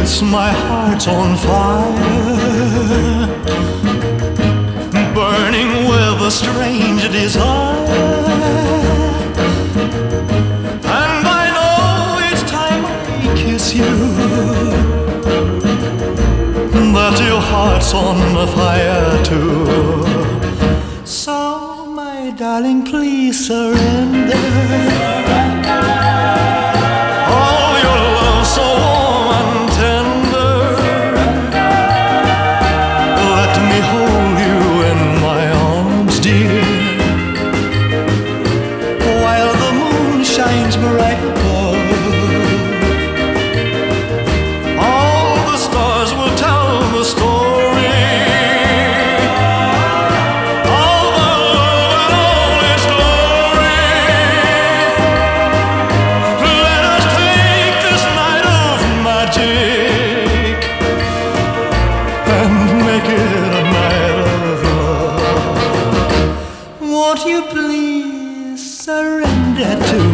kiss, my heart's on fire, burning with a strange desire. And I know each time I kiss you that your heart's on fire too. So, my darling, please surrender. Oh, your love so warm and tender. Let me hold you in my arms, dear, while the moon shines bright above. All the stars will tell the story of the love in all its glory. Let us take this night of magic and make it a night of love. Won't you please surrender to